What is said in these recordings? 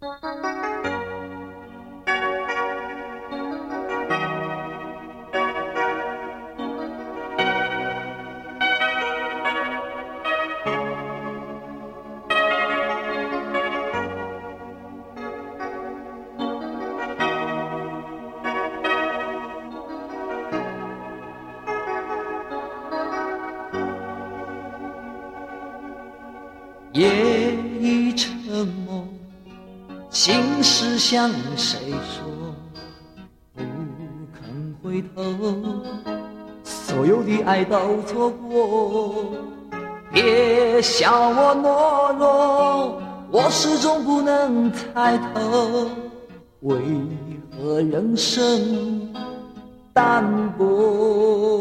夜已沉默，心事向谁说？不肯回头，所有的爱都错过。别笑我懦弱，我始终不能抬头。为何人生淡薄？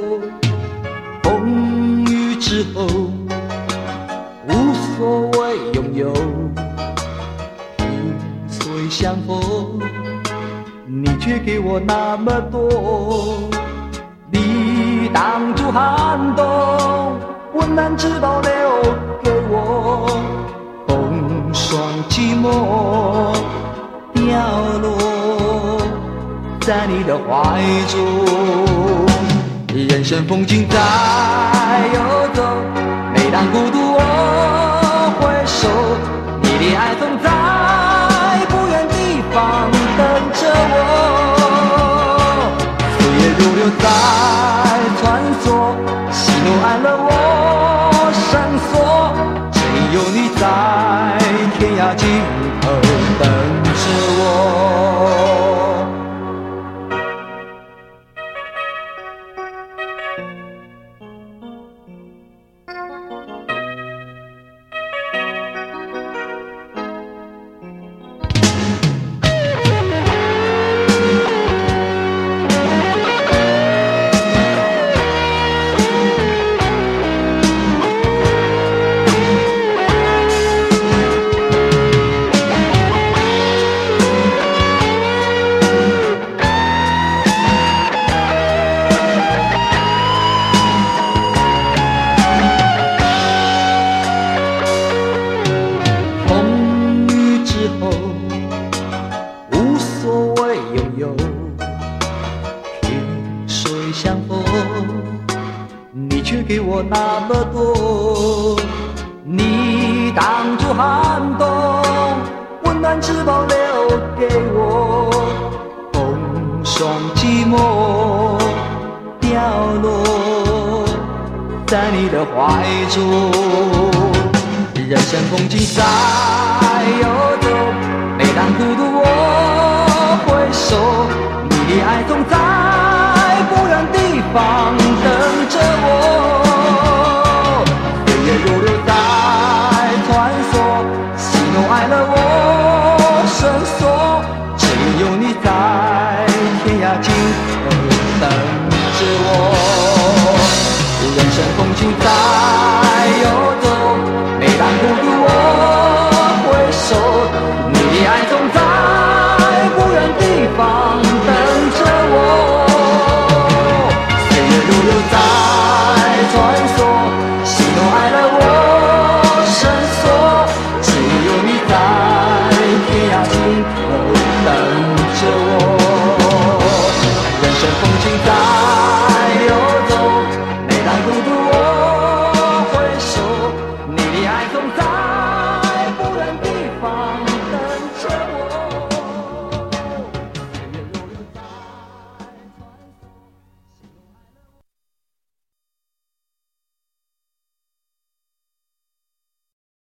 风雨之后无所谓拥有，萍水相逢，你却给我那么多。你挡住寒冬，温暖只保留给我。风霜寂寞掉落在你的怀中。人生风景在游走，每当孤独我回首，你的爱总在不远地方等着我。岁月如流在穿梭，喜怒哀乐我深锁，只有你在天涯尽头等着我。无所谓拥有，萍水相逢，你却给我那么多。你挡住寒冬，温暖只保留给我。风霜寂寞掉落在你的怀中。人生风景在游走，每当孤独我回首，你的爱总在不远地方等着我。岁月如流在穿梭，喜怒哀乐我深锁，只有你在天涯尽头等着我。人生风景在游走，每当孤独我回首，你的爱总在不远地方等着我。岁月如流在穿梭，喜怒哀乐我深锁，只有你在天涯尽头等着我。